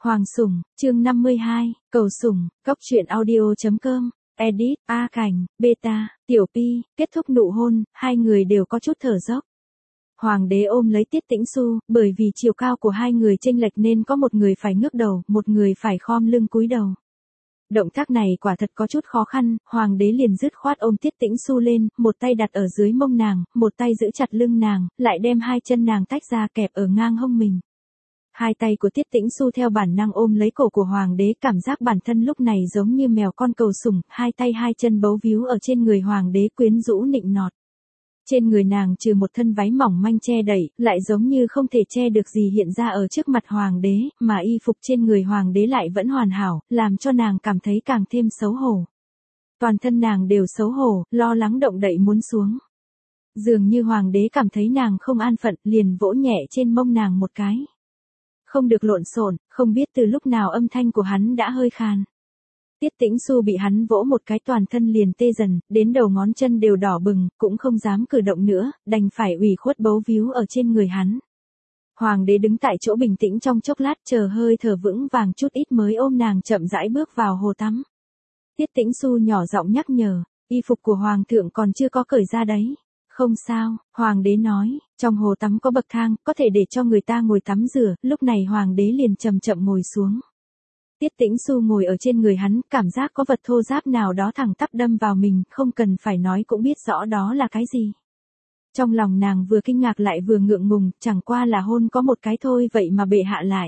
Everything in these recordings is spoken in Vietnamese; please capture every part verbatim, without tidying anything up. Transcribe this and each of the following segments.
Hoàng Sủng, chương năm mươi hai, Cầu Sủng, Cốc truyện audio.com, edit, A Cảnh, Beta, Tiểu Pi, kết thúc nụ hôn, hai người đều có chút thở dốc. Hoàng đế ôm lấy Tiết Tĩnh Xu, bởi vì chiều cao của hai người chênh lệch nên có một người phải ngước đầu, một người phải khom lưng cúi đầu. Động tác này quả thật có chút khó khăn, hoàng đế liền dứt khoát ôm Tiết Tĩnh Xu lên, một tay đặt ở dưới mông nàng, một tay giữ chặt lưng nàng, lại đem hai chân nàng tách ra kẹp ở ngang hông mình. Hai tay của Tiết Tĩnh Xu theo bản năng ôm lấy cổ của hoàng đế, cảm giác bản thân lúc này giống như mèo con cầu sủng, hai tay hai chân bấu víu ở trên người hoàng đế quyến rũ nịnh nọt. Trên người nàng trừ một thân váy mỏng manh che đậy, lại giống như không thể che được gì hiện ra ở trước mặt hoàng đế, mà y phục trên người hoàng đế lại vẫn hoàn hảo, làm cho nàng cảm thấy càng thêm xấu hổ. Toàn thân nàng đều xấu hổ, lo lắng động đậy muốn xuống. Dường như hoàng đế cảm thấy nàng không an phận, liền vỗ nhẹ trên mông nàng một cái. Không được lộn xộn, không biết từ lúc nào âm thanh của hắn đã hơi khàn. Tiết Tĩnh Xu bị hắn vỗ một cái toàn thân liền tê dần, đến đầu ngón chân đều đỏ bừng, cũng không dám cử động nữa, đành phải ủy khuất bấu víu ở trên người hắn. Hoàng đế đứng tại chỗ bình tĩnh trong chốc lát, chờ hơi thở vững vàng chút ít mới ôm nàng chậm rãi bước vào hồ tắm. Tiết Tĩnh Xu nhỏ giọng nhắc nhở, y phục của hoàng thượng còn chưa có cởi ra đấy. Không sao, hoàng đế nói, trong hồ tắm có bậc thang, có thể để cho người ta ngồi tắm rửa, lúc này hoàng đế liền chậm chậm ngồi xuống. Tiết Tĩnh Xu ngồi ở trên người hắn, cảm giác có vật thô ráp nào đó thẳng tắp đâm vào mình, không cần phải nói cũng biết rõ đó là cái gì. Trong lòng nàng vừa kinh ngạc lại vừa ngượng ngùng, chẳng qua là hôn có một cái thôi vậy mà bệ hạ lại.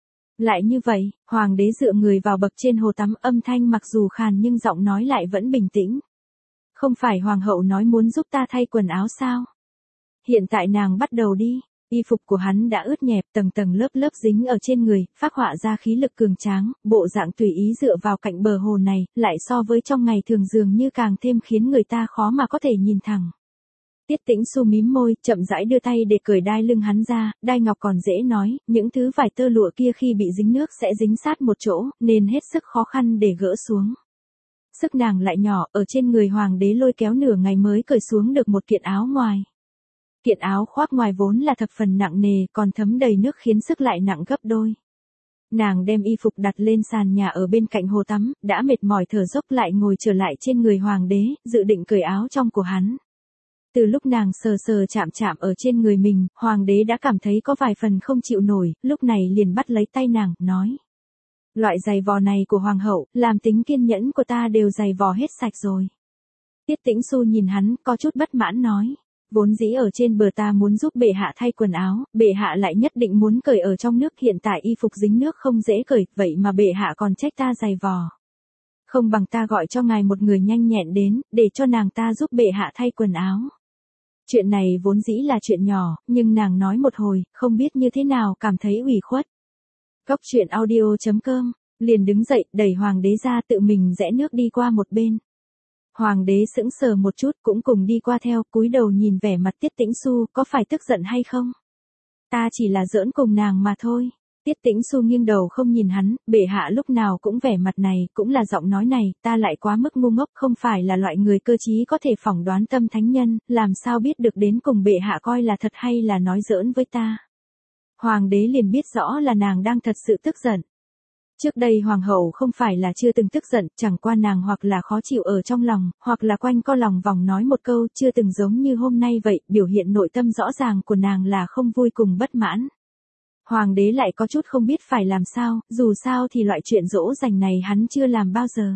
Lại như vậy, hoàng đế dựa người vào bậc trên hồ tắm, âm thanh mặc dù khàn nhưng giọng nói lại vẫn bình tĩnh. Không phải hoàng hậu nói muốn giúp ta thay quần áo sao? Hiện tại nàng bắt đầu đi. Y phục của hắn đã ướt nhẹp, tầng tầng lớp lớp dính ở trên người, phác họa ra khí lực cường tráng, bộ dạng tùy ý dựa vào cạnh bờ hồ này, lại so với trong ngày thường dường như càng thêm khiến người ta khó mà có thể nhìn thẳng. Tiết Tĩnh Xu mím môi, chậm rãi đưa tay để cởi đai lưng hắn ra, đai ngọc còn dễ nói, những thứ vải tơ lụa kia khi bị dính nước sẽ dính sát một chỗ, nên hết sức khó khăn để gỡ xuống. Sức nàng lại nhỏ, ở trên người hoàng đế lôi kéo nửa ngày mới cởi xuống được một kiện áo ngoài. Kiện áo khoác ngoài vốn là thập phần nặng nề, còn thấm đầy nước khiến sức lại nặng gấp đôi. Nàng đem y phục đặt lên sàn nhà ở bên cạnh hồ tắm, đã mệt mỏi thở dốc lại ngồi trở lại trên người hoàng đế, dự định cởi áo trong của hắn. Từ lúc nàng sờ sờ chạm chạm ở trên người mình, hoàng đế đã cảm thấy có vài phần không chịu nổi, lúc này liền bắt lấy tay nàng, nói. Loại giày vò này của hoàng hậu, làm tính kiên nhẫn của ta đều giày vò hết sạch rồi. Tiết Tĩnh Xu nhìn hắn, có chút bất mãn nói. Vốn dĩ ở trên bờ ta muốn giúp bệ hạ thay quần áo, bệ hạ lại nhất định muốn cởi ở trong nước, hiện tại y phục dính nước không dễ cởi, vậy mà bệ hạ còn trách ta giày vò. Không bằng ta gọi cho ngài một người nhanh nhẹn đến, để cho nàng ta giúp bệ hạ thay quần áo. Chuyện này vốn dĩ là chuyện nhỏ, nhưng nàng nói một hồi, không biết như thế nào cảm thấy ủy khuất. Cốc truyện audio.com, liền đứng dậy, đẩy hoàng đế ra tự mình rẽ nước đi qua một bên. Hoàng đế sững sờ một chút cũng cùng đi qua theo, cúi đầu nhìn vẻ mặt Tiết Tĩnh Xu, có phải tức giận hay không? Ta chỉ là giỡn cùng nàng mà thôi. Tiết Tĩnh Xu nghiêng đầu không nhìn hắn, bệ hạ lúc nào cũng vẻ mặt này, cũng là giọng nói này, ta lại quá mức ngu ngốc, không phải là loại người cơ trí có thể phỏng đoán tâm thánh nhân, làm sao biết được đến cùng bệ hạ coi là thật hay là nói giỡn với ta. Hoàng đế liền biết rõ là nàng đang thật sự tức giận. Trước đây hoàng hậu không phải là chưa từng tức giận, chẳng qua nàng hoặc là khó chịu ở trong lòng, hoặc là quanh co lòng vòng nói một câu, chưa từng giống như hôm nay vậy, biểu hiện nội tâm rõ ràng của nàng là không vui cùng bất mãn. Hoàng đế lại có chút không biết phải làm sao, dù sao thì loại chuyện dỗ dành này hắn chưa làm bao giờ.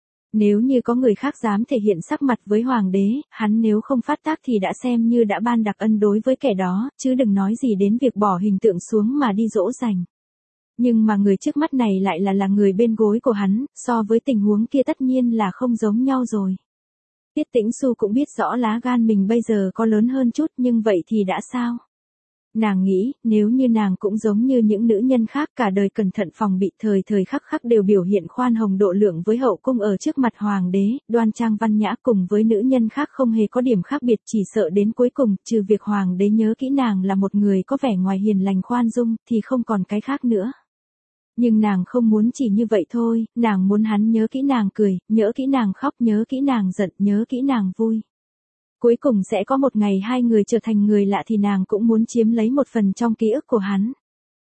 Nếu như có người khác dám thể hiện sắc mặt với hoàng đế, hắn nếu không phát tác thì đã xem như đã ban đặc ân đối với kẻ đó, chứ đừng nói gì đến việc bỏ hình tượng xuống mà đi dỗ dành. Nhưng mà người trước mắt này lại là là người bên gối của hắn, so với tình huống kia tất nhiên là không giống nhau rồi. Tiết Tĩnh Xu cũng biết rõ lá gan mình bây giờ có lớn hơn chút, nhưng vậy thì đã sao? Nàng nghĩ, nếu như nàng cũng giống như những nữ nhân khác cả đời cẩn thận phòng bị, thời thời khắc khắc đều biểu hiện khoan hồng độ lượng với hậu cung ở trước mặt hoàng đế, đoan trang văn nhã cùng với nữ nhân khác không hề có điểm khác biệt, chỉ sợ đến cuối cùng, trừ việc hoàng đế nhớ kỹ nàng là một người có vẻ ngoài hiền lành khoan dung, thì không còn cái khác nữa. Nhưng nàng không muốn chỉ như vậy thôi, nàng muốn hắn nhớ kỹ nàng cười, nhớ kỹ nàng khóc, nhớ kỹ nàng giận, nhớ kỹ nàng vui. Cuối cùng sẽ có một ngày hai người trở thành người lạ thì nàng cũng muốn chiếm lấy một phần trong ký ức của hắn.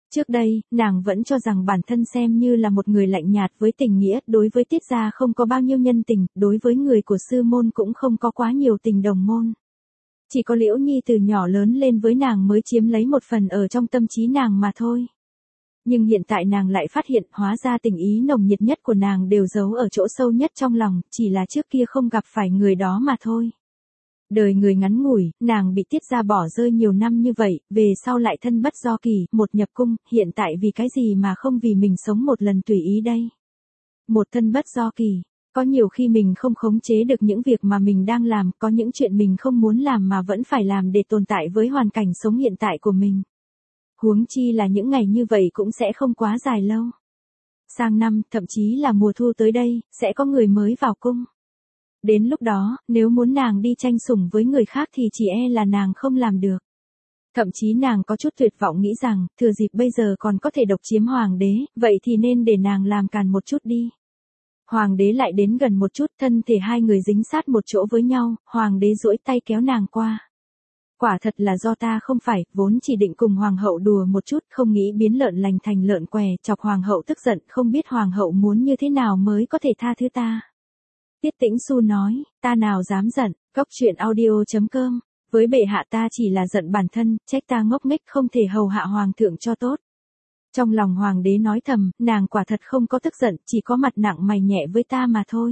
Trước đây, nàng vẫn cho rằng bản thân xem như là một người lạnh nhạt với tình nghĩa, đối với Tiết gia không có bao nhiêu nhân tình, đối với người của sư môn cũng không có quá nhiều tình đồng môn. Chỉ có Liễu Nhi từ nhỏ lớn lên với nàng mới chiếm lấy một phần ở trong tâm trí nàng mà thôi. Nhưng hiện tại nàng lại phát hiện hóa ra tình ý nồng nhiệt nhất của nàng đều giấu ở chỗ sâu nhất trong lòng, chỉ là trước kia không gặp phải người đó mà thôi. Đời người ngắn ngủi, nàng bị Tiết gia bỏ rơi nhiều năm như vậy, về sau lại thân bất do kỳ, một nhập cung, hiện tại vì cái gì mà không vì mình sống một lần tùy ý đây. Một thân bất do kỳ, có nhiều khi mình không khống chế được những việc mà mình đang làm, có những chuyện mình không muốn làm mà vẫn phải làm để tồn tại với hoàn cảnh sống hiện tại của mình. Huống chi là những ngày như vậy cũng sẽ không quá dài lâu. Sang năm, thậm chí là mùa thu tới đây, sẽ có người mới vào cung. Đến lúc đó, nếu muốn nàng đi tranh sủng với người khác thì chỉ e là nàng không làm được. Thậm chí nàng có chút tuyệt vọng nghĩ rằng, thừa dịp bây giờ còn có thể độc chiếm hoàng đế, vậy thì nên để nàng làm càn một chút đi. Hoàng đế lại đến gần một chút, thân thể hai người dính sát một chỗ với nhau, hoàng đế duỗi tay kéo nàng qua. Quả thật là do ta không phải, vốn chỉ định cùng hoàng hậu đùa một chút, không nghĩ biến lợn lành thành lợn què, chọc hoàng hậu tức giận, không biết hoàng hậu muốn như thế nào mới có thể tha thứ ta. Tiết Tĩnh Xu nói, ta nào dám giận, cốc truyện audio chấm com, với bệ hạ ta chỉ là giận bản thân, trách ta ngốc nghếch không thể hầu hạ hoàng thượng cho tốt. Trong lòng hoàng đế nói thầm, nàng quả thật không có tức giận, chỉ có mặt nặng mày nhẹ với ta mà thôi.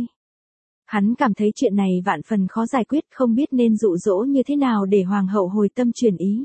Hắn cảm thấy chuyện này vạn phần khó giải quyết, không biết nên dụ dỗ như thế nào để hoàng hậu hồi tâm chuyển ý.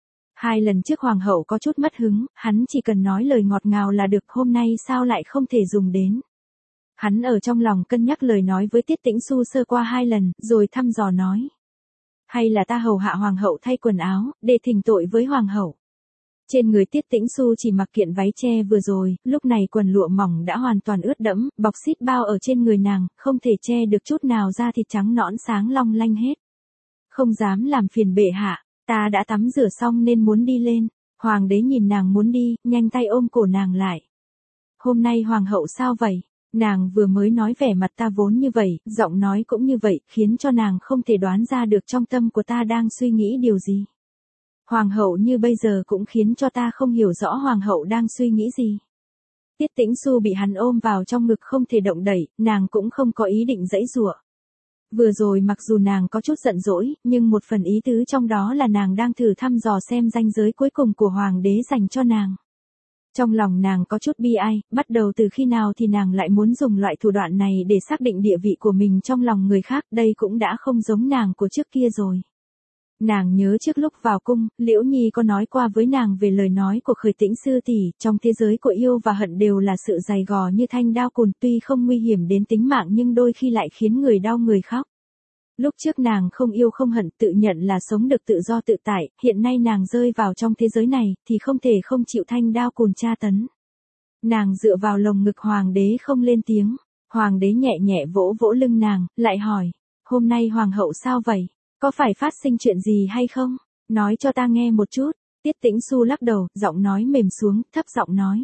Hai lần trước hoàng hậu có chút mất hứng, hắn chỉ cần nói lời ngọt ngào là được, hôm nay sao lại không thể dùng đến. Hắn ở trong lòng cân nhắc lời nói với Tiết Tĩnh Xu sơ qua hai lần, rồi thăm dò nói. Hay là ta hầu hạ hoàng hậu thay quần áo, để thỉnh tội với hoàng hậu. Trên người Tiết Tĩnh Xu chỉ mặc kiện váy che vừa rồi, lúc này quần lụa mỏng đã hoàn toàn ướt đẫm, bọc xít bao ở trên người nàng, không thể che được chút nào da thịt trắng nõn sáng long lanh hết. Không dám làm phiền bệ hạ, ta đã tắm rửa xong nên muốn đi lên. Hoàng đế nhìn nàng muốn đi, nhanh tay ôm cổ nàng lại. Hôm nay hoàng hậu sao vậy? Nàng vừa mới nói vẻ mặt ta vốn như vậy, giọng nói cũng như vậy, khiến cho nàng không thể đoán ra được trong tâm của ta đang suy nghĩ điều gì. Hoàng hậu như bây giờ cũng khiến cho ta không hiểu rõ hoàng hậu đang suy nghĩ gì. Tiết Tĩnh Xu bị hắn ôm vào trong ngực không thể động đẩy, nàng cũng không có ý định giãy giụa. Vừa rồi mặc dù nàng có chút giận dỗi, nhưng một phần ý tứ trong đó là nàng đang thử thăm dò xem ranh giới cuối cùng của hoàng đế dành cho nàng. Trong lòng nàng có chút bi ai, bắt đầu từ khi nào thì nàng lại muốn dùng loại thủ đoạn này để xác định địa vị của mình trong lòng người khác, đây cũng đã không giống nàng của trước kia rồi. Nàng nhớ trước lúc vào cung, Liễu Nhi có nói qua với nàng về lời nói của Khởi Tĩnh sư tỷ, trong thế giới của yêu và hận đều là sự dày gò như thanh đao cùn, tuy không nguy hiểm đến tính mạng nhưng đôi khi lại khiến người đau người khóc. Lúc trước nàng không yêu không hận, tự nhận là sống được tự do tự tại, hiện nay nàng rơi vào trong thế giới này, thì không thể không chịu thanh đao cùn tra tấn. Nàng dựa vào lồng ngực hoàng đế không lên tiếng, hoàng đế nhẹ nhẹ vỗ vỗ lưng nàng, lại hỏi, hôm nay hoàng hậu sao vậy? Có phải phát sinh chuyện gì hay không? Nói cho ta nghe một chút. Tiết Tĩnh Xu lắc đầu, giọng nói mềm xuống, thấp giọng nói.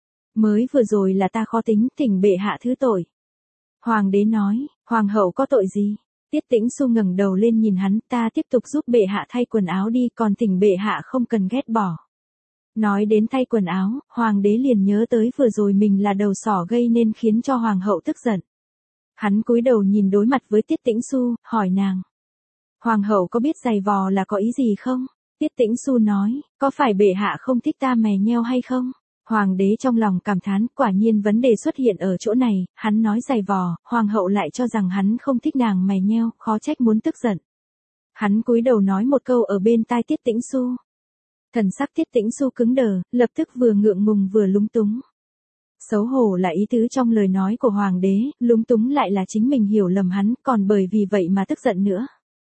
Mới vừa rồi là ta khó tính, thỉnh bệ hạ thứ tội. Hoàng đế nói, hoàng hậu có tội gì? Tiết Tĩnh Xu ngẩng đầu lên nhìn hắn, ta tiếp tục giúp bệ hạ thay quần áo đi, còn thỉnh bệ hạ không cần ghét bỏ. Nói đến thay quần áo, hoàng đế liền nhớ tới vừa rồi mình là đầu sỏ gây nên khiến cho hoàng hậu tức giận. Hắn cúi đầu nhìn đối mặt với Tiết Tĩnh Xu, hỏi nàng. Hoàng hậu có biết giày vò là có ý gì không? Tiết Tĩnh Xu nói, có phải bệ hạ không thích ta mè nheo hay không? Hoàng đế trong lòng cảm thán, quả nhiên vấn đề xuất hiện ở chỗ này, hắn nói giày vò, hoàng hậu lại cho rằng hắn không thích nàng mè nheo, khó trách muốn tức giận. Hắn cúi đầu nói một câu ở bên tai Tiết Tĩnh Xu. Thần sắc Tiết Tĩnh Xu cứng đờ, lập tức vừa ngượng ngùng vừa lúng túng. Xấu hổ là ý tứ trong lời nói của hoàng đế, lúng túng lại là chính mình hiểu lầm hắn, còn bởi vì vậy mà tức giận nữa.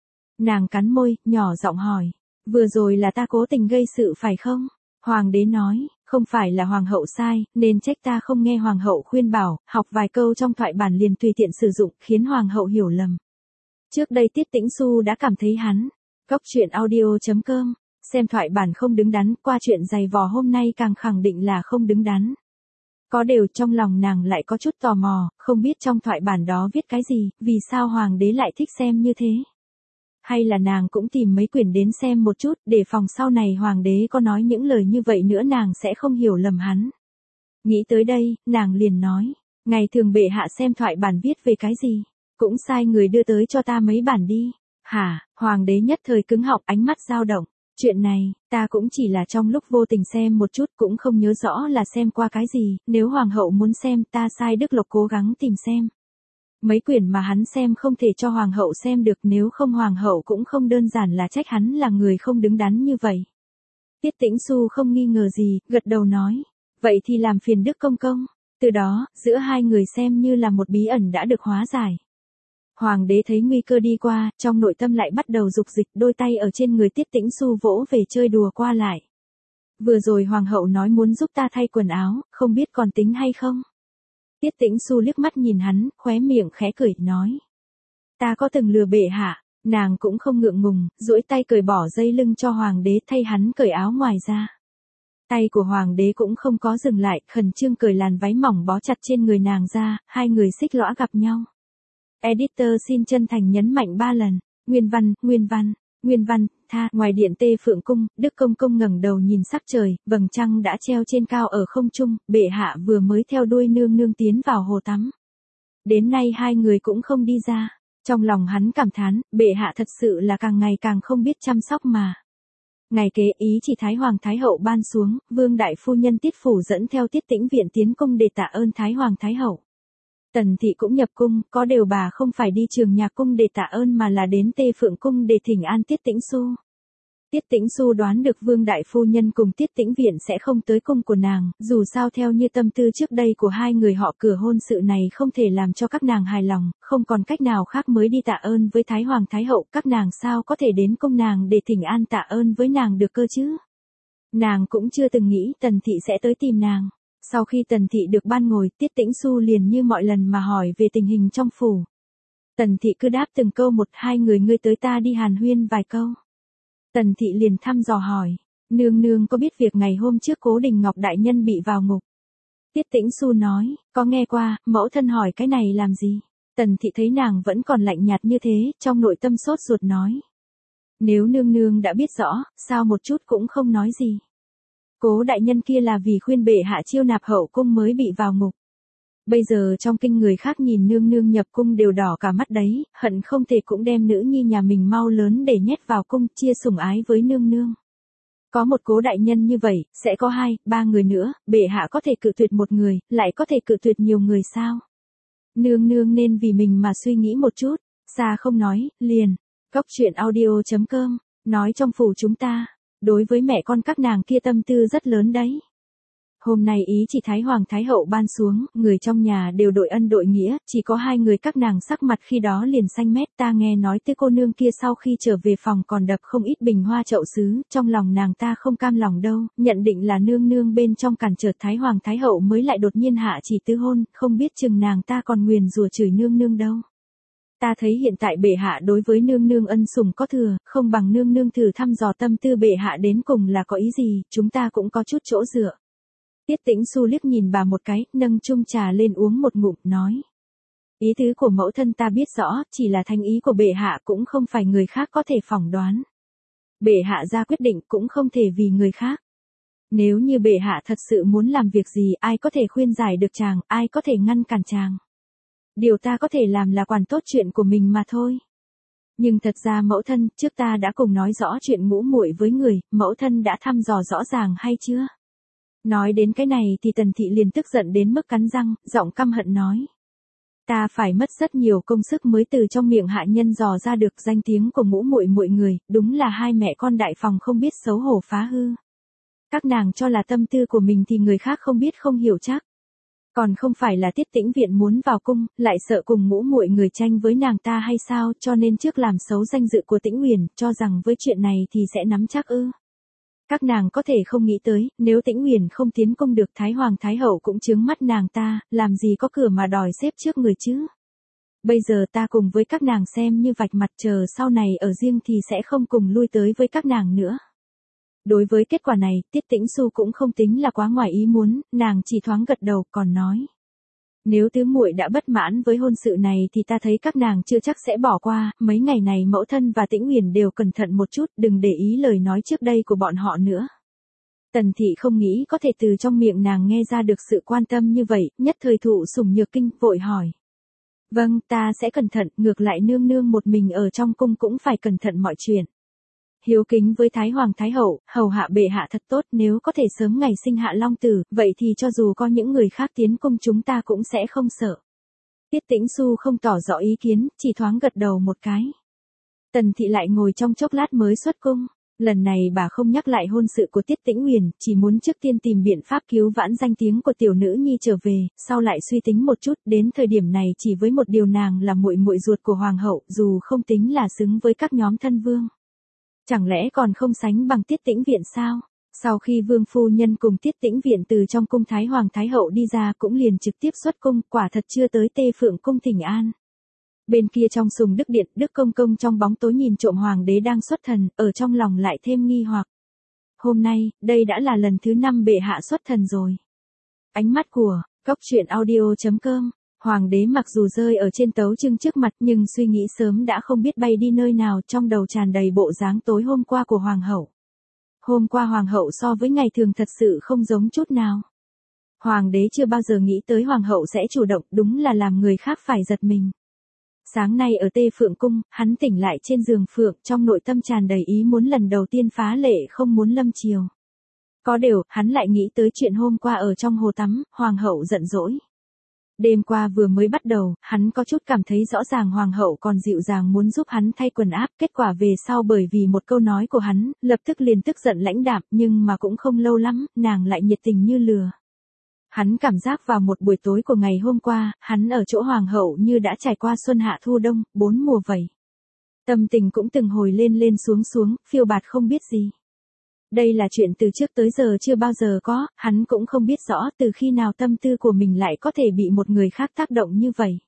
Nàng cắn môi, nhỏ giọng hỏi, vừa rồi là ta cố tình gây sự phải không? Hoàng đế nói, không phải là hoàng hậu sai, nên trách ta không nghe hoàng hậu khuyên bảo, học vài câu trong thoại bản liền tùy tiện sử dụng, khiến hoàng hậu hiểu lầm. Trước đây Tiết Tĩnh Xu đã cảm thấy hắn, cốc truyện audio chấm com, xem thoại bản không đứng đắn, qua chuyện giày vò hôm nay càng khẳng định là không đứng đắn. Có điều trong lòng nàng lại có chút tò mò, không biết trong thoại bản đó viết cái gì, vì sao hoàng đế lại thích xem như thế. Hay là nàng cũng tìm mấy quyển đến xem một chút, để phòng sau này hoàng đế có nói những lời như vậy nữa nàng sẽ không hiểu lầm hắn. Nghĩ tới đây, nàng liền nói, ngày thường bệ hạ xem thoại bản viết về cái gì, cũng sai người đưa tới cho ta mấy bản đi. Hả, hoàng đế nhất thời cứng họng, ánh mắt dao động. Chuyện này, ta cũng chỉ là trong lúc vô tình xem một chút, cũng không nhớ rõ là xem qua cái gì, nếu hoàng hậu muốn xem ta sai Đức Lộc cố gắng tìm xem. Mấy quyển mà hắn xem không thể cho hoàng hậu xem được, nếu không hoàng hậu cũng không đơn giản là trách hắn là người không đứng đắn như vậy. Tiết Tĩnh Xu không nghi ngờ gì, gật đầu nói, vậy thì làm phiền Đức công công. Từ đó, giữa hai người xem như là một bí ẩn đã được hóa giải. Hoàng đế thấy nguy cơ đi qua, trong nội tâm lại bắt đầu dục dịch, đôi tay ở trên người Tiết Tĩnh Xu vỗ về chơi đùa qua lại. Vừa rồi hoàng hậu nói muốn giúp ta thay quần áo, không biết còn tính hay không? Tiết Tĩnh Xu liếc mắt nhìn hắn, khóe miệng khẽ cười, nói. Ta có từng lừa bệ hạ, nàng cũng không ngượng ngùng, duỗi tay cởi bỏ dây lưng cho hoàng đế thay hắn cởi áo ngoài ra. Tay của hoàng đế cũng không có dừng lại, khẩn trương cởi làn váy mỏng bó chặt trên người nàng ra, hai người xích lõa gặp nhau. Editor xin chân thành nhấn mạnh ba lần, nguyên văn, nguyên văn, nguyên văn, tha, ngoài điện Tê Phượng Cung, Đức Công Công ngẩng đầu nhìn sắc trời, vầng trăng đã treo trên cao ở không trung, bệ hạ vừa mới theo đuôi nương nương tiến vào hồ tắm. Đến nay hai người cũng không đi ra, trong lòng hắn cảm thán, bệ hạ thật sự là càng ngày càng không biết chăm sóc mà. Ngày kế ý chỉ Thái Hoàng Thái Hậu ban xuống, Vương Đại Phu Nhân Tiết Phủ dẫn theo Tiết Tĩnh Viện tiến cung để tạ ơn Thái Hoàng Thái Hậu. Tần thị cũng nhập cung, có điều bà không phải đi Trường Nhạc cung để tạ ơn mà là đến Tê Phượng cung để thỉnh an Tiết Tĩnh Xu. Tiết Tĩnh Xu đoán được Vương Đại Phu Nhân cùng Tiết Tĩnh Viện sẽ không tới cung của nàng, dù sao theo như tâm tư trước đây của hai người họ cửa hôn sự này không thể làm cho các nàng hài lòng, không còn cách nào khác mới đi tạ ơn với Thái Hoàng Thái Hậu, các nàng sao có thể đến cung nàng để thỉnh an tạ ơn với nàng được cơ chứ. Nàng cũng chưa từng nghĩ Tần thị sẽ tới tìm nàng. Sau khi Tần thị được ban ngồi, Tiết Tĩnh Xu liền như mọi lần mà hỏi về tình hình trong phủ. Tần thị cứ đáp từng câu một, hai người ngươi tới ta đi hàn huyên vài câu. Tần thị liền thăm dò hỏi, nương nương có biết việc ngày hôm trước Cố Đình Ngọc đại nhân bị vào ngục? Tiết Tĩnh Xu nói, có nghe qua, mẫu thân hỏi cái này làm gì? Tần thị thấy nàng vẫn còn lạnh nhạt như thế, trong nội tâm sốt ruột nói. Nếu nương nương đã biết rõ, sao một chút cũng không nói gì? Cố đại nhân kia là vì khuyên bệ hạ chiêu nạp hậu cung mới bị vào ngục. Bây giờ trong kinh người khác nhìn nương nương nhập cung đều đỏ cả mắt đấy, hận không thể cũng đem nữ nhi nhà mình mau lớn để nhét vào cung chia sủng ái với nương nương. Có một Cố đại nhân như vậy, sẽ có hai, ba người nữa, bệ hạ có thể cự tuyệt một người, lại có thể cự tuyệt nhiều người sao? Nương nương nên vì mình mà suy nghĩ một chút, xa không nói, liền. Cóc truyện audio chấm com, nói trong phủ chúng ta. Đối với mẹ con các nàng kia tâm tư rất lớn đấy. Hôm nay ý chỉ Thái Hoàng Thái Hậu ban xuống, người trong nhà đều đội ân đội nghĩa, chỉ có hai người các nàng sắc mặt khi đó liền xanh mét. Ta nghe nói tới cô nương kia sau khi trở về phòng còn đập không ít bình hoa chậu sứ, trong lòng nàng ta không cam lòng đâu, nhận định là nương nương bên trong cản trở Thái Hoàng Thái Hậu mới lại đột nhiên hạ chỉ tứ hôn, không biết chừng nàng ta còn nguyền rủa chửi nương nương đâu. Ta thấy hiện tại bệ hạ đối với nương nương ân sủng có thừa, không bằng nương nương thử thăm dò tâm tư bệ hạ đến cùng là có ý gì, chúng ta cũng có chút chỗ dựa. Tiết Tĩnh Xu liếc nhìn bà một cái, nâng chung trà lên uống một ngụm, nói. Ý tứ của mẫu thân ta biết rõ, chỉ là thành ý của bệ hạ cũng không phải người khác có thể phỏng đoán. Bệ hạ ra quyết định cũng không thể vì người khác. Nếu như bệ hạ thật sự muốn làm việc gì, ai có thể khuyên giải được chàng, ai có thể ngăn cản chàng. Điều ta có thể làm là quản tốt chuyện của mình mà thôi. Nhưng thật ra mẫu thân, trước ta đã cùng nói rõ chuyện ngũ muội với người, mẫu thân đã thăm dò rõ ràng hay chưa? Nói đến cái này thì Tần thị liền tức giận đến mức cắn răng, giọng căm hận nói. Ta phải mất rất nhiều công sức mới từ trong miệng hạ nhân dò ra được danh tiếng của ngũ muội muội người, đúng là hai mẹ con đại phòng không biết xấu hổ phá hư. Các nàng cho là tâm tư của mình thì người khác không biết không hiểu chắc. Còn không phải là Tiết Tĩnh Viện muốn vào cung, lại sợ cùng ngũ muội người tranh với nàng ta hay sao, cho nên trước làm xấu danh dự của Tĩnh Uyển, cho rằng với chuyện này thì sẽ nắm chắc ư? Các nàng có thể không nghĩ tới, nếu Tĩnh Uyển không tiến cung được Thái Hoàng Thái Hậu cũng chướng mắt nàng ta, làm gì có cửa mà đòi xếp trước người chứ? Bây giờ ta cùng với các nàng xem như vạch mặt, chờ sau này ở riêng thì sẽ không cùng lui tới với các nàng nữa. Đối với kết quả này, Tiết Tĩnh Xu cũng không tính là quá ngoài ý muốn, nàng chỉ thoáng gật đầu, còn nói. Nếu tứ muội đã bất mãn với hôn sự này thì ta thấy các nàng chưa chắc sẽ bỏ qua, mấy ngày này mẫu thân và Tĩnh Uyển đều cẩn thận một chút, đừng để ý lời nói trước đây của bọn họ nữa. Tần thị không nghĩ có thể từ trong miệng nàng nghe ra được sự quan tâm như vậy, nhất thời thụ sủng nhược kinh, vội hỏi. Vâng, ta sẽ cẩn thận, ngược lại nương nương một mình ở trong cung cũng phải cẩn thận mọi chuyện. Hiếu kính với Thái Hoàng Thái Hậu, hầu hạ bệ hạ thật tốt, nếu có thể sớm ngày sinh hạ long tử, vậy thì cho dù có những người khác tiến cung chúng ta cũng sẽ không sợ. Tiết Tĩnh Xu không tỏ rõ ý kiến, chỉ thoáng gật đầu một cái. Tần thị lại ngồi trong chốc lát mới xuất cung. Lần này bà không nhắc lại hôn sự của Tiết Tĩnh Uyển, chỉ muốn trước tiên tìm biện pháp cứu vãn danh tiếng của tiểu nữ nhi trở về, sau lại suy tính một chút, đến thời điểm này chỉ với một điều nàng là muội muội ruột của hoàng hậu, dù không tính là xứng với các nhóm thân vương. Chẳng lẽ còn không sánh bằng Tiết Tĩnh Viện sao? Sau khi vương phu nhân cùng Tiết Tĩnh Viện từ trong cung Thái Hoàng Thái Hậu đi ra cũng liền trực tiếp xuất cung, quả thật chưa tới Tê Phượng cung thỉnh an. Bên kia trong sùng đức điện, Đức Công Công trong bóng tối nhìn trộm hoàng đế đang xuất thần, ở trong lòng lại thêm nghi hoặc. Hôm nay, đây đã là lần thứ năm bệ hạ xuất thần rồi. Ánh mắt của, Cốc truyện audio chấm com, hoàng đế mặc dù rơi ở trên tấu chương trước mặt nhưng suy nghĩ sớm đã không biết bay đi nơi nào, trong đầu tràn đầy bộ dáng tối hôm qua của hoàng hậu. Hôm qua hoàng hậu so với ngày thường thật sự không giống chút nào. Hoàng đế chưa bao giờ nghĩ tới hoàng hậu sẽ chủ động, đúng là làm người khác phải giật mình. Sáng nay ở Tê Phượng cung, hắn tỉnh lại trên giường phượng, trong nội tâm tràn đầy ý muốn lần đầu tiên phá lệ không muốn lâm chiều. Có điều, hắn lại nghĩ tới chuyện hôm qua ở trong hồ tắm, hoàng hậu giận dỗi. Đêm qua vừa mới bắt đầu, hắn có chút cảm thấy rõ ràng hoàng hậu còn dịu dàng muốn giúp hắn thay quần áp, kết quả về sau bởi vì một câu nói của hắn, lập tức liền tức giận lãnh đạm, nhưng mà cũng không lâu lắm, nàng lại nhiệt tình như lừa. Hắn cảm giác vào một buổi tối của ngày hôm qua, hắn ở chỗ hoàng hậu như đã trải qua xuân hạ thu đông, bốn mùa vậy. Tâm tình cũng từng hồi lên lên xuống xuống, phiêu bạt không biết gì. Đây là chuyện từ trước tới giờ chưa bao giờ có, hắn cũng không biết rõ từ khi nào tâm tư của mình lại có thể bị một người khác tác động như vậy.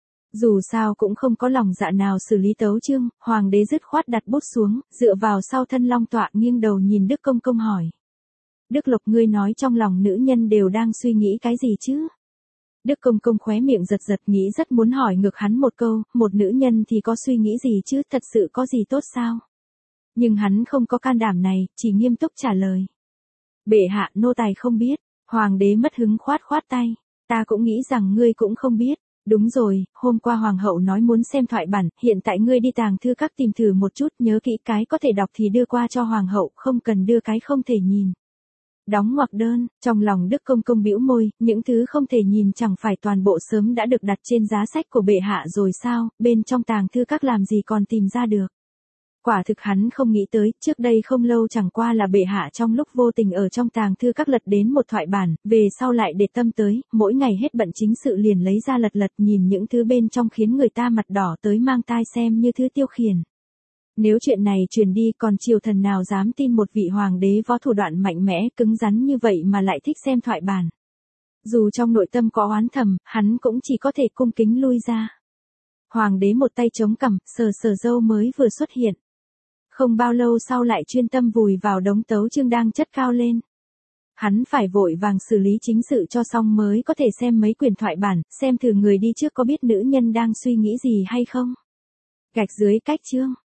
Dù sao cũng không có lòng dạ nào xử lý tấu chương, hoàng đế dứt khoát đặt bút xuống, dựa vào sau thân long tọa nghiêng đầu nhìn Đức Công Công hỏi. Đức Lộc, ngươi nói trong lòng nữ nhân đều đang suy nghĩ cái gì chứ? Đức Công Công khóe miệng giật giật, nghĩ rất muốn hỏi ngược hắn một câu, một nữ nhân thì có suy nghĩ gì chứ, thật sự có gì tốt sao? Nhưng hắn không có can đảm này, chỉ nghiêm túc trả lời. Bệ hạ, nô tài không biết. Hoàng đế mất hứng khoát khoát tay. Ta cũng nghĩ rằng ngươi cũng không biết. Đúng rồi, hôm qua hoàng hậu nói muốn xem thoại bản, hiện tại ngươi đi tàng thư các tìm thử một chút, nhớ kỹ cái có thể đọc thì đưa qua cho hoàng hậu, không cần đưa cái không thể nhìn. Đóng ngoặc đơn, trong lòng Đức Công Công bĩu môi, những thứ không thể nhìn chẳng phải toàn bộ sớm đã được đặt trên giá sách của bệ hạ rồi sao, bên trong tàng thư các làm gì còn tìm ra được. Quả thực hắn không nghĩ tới, trước đây không lâu chẳng qua là bệ hạ trong lúc vô tình ở trong tàng thư các lật đến một thoại bản, về sau lại để tâm tới, mỗi ngày hết bận chính sự liền lấy ra lật lật nhìn những thứ bên trong khiến người ta mặt đỏ tới mang tai xem như thứ tiêu khiển. Nếu chuyện này truyền đi còn triều thần nào dám tin một vị hoàng đế có thủ đoạn mạnh mẽ, cứng rắn như vậy mà lại thích xem thoại bản. Dù trong nội tâm có oán thầm, hắn cũng chỉ có thể cung kính lui ra. Hoàng đế một tay chống cằm, sờ sờ râu mới vừa xuất hiện. Không bao lâu sau lại chuyên tâm vùi vào đống tấu chương đang chất cao lên. Hắn phải vội vàng xử lý chính sự cho xong mới có thể xem mấy quyển thoại bản, xem thử người đi trước có biết nữ nhân đang suy nghĩ gì hay không. Gạch dưới cách chương.